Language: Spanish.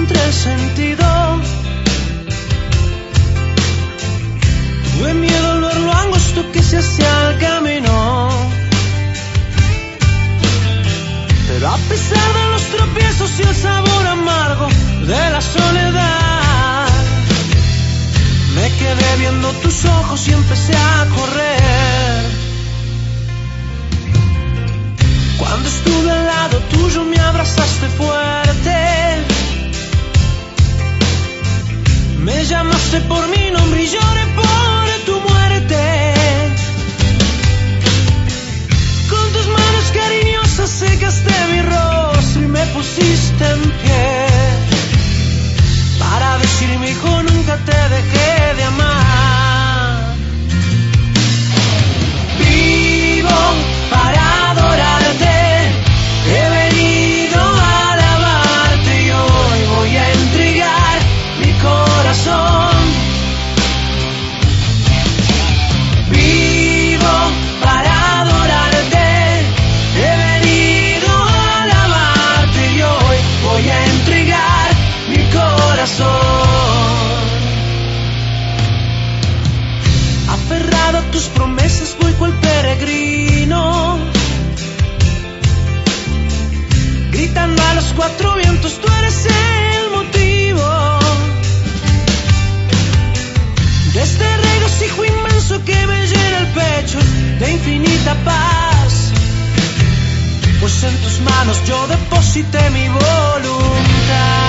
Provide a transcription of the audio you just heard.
encontré el sentido. Tuve miedo al ver lo angosto que se hacía el camino, pero a pesar de los tropiezos y el sabor amargo de la soledad, me quedé viendo tus ojos y empecé a correr. Cuando estuve al lado tuyo me abrazaste fuerte, me llamaste por mi nombre y lloré por tu muerte. Con tus manos cariñosas secaste mi rostro y me pusiste en pie para decirme, hijo, nunca te dejé de amar. Vivo para adorarte, he venido a alabarte y hoy voy a entregar mi corazón. Vivo para adorarte, he venido a alabarte y hoy voy a entregar mi corazón. Aferrado a tus promesas voy cual peregrino, gritando a los cuatro vientos, tú eres el motivo de este regocijo inmenso que me llena el pecho de infinita paz, pues en tus manos yo deposité mi voluntad.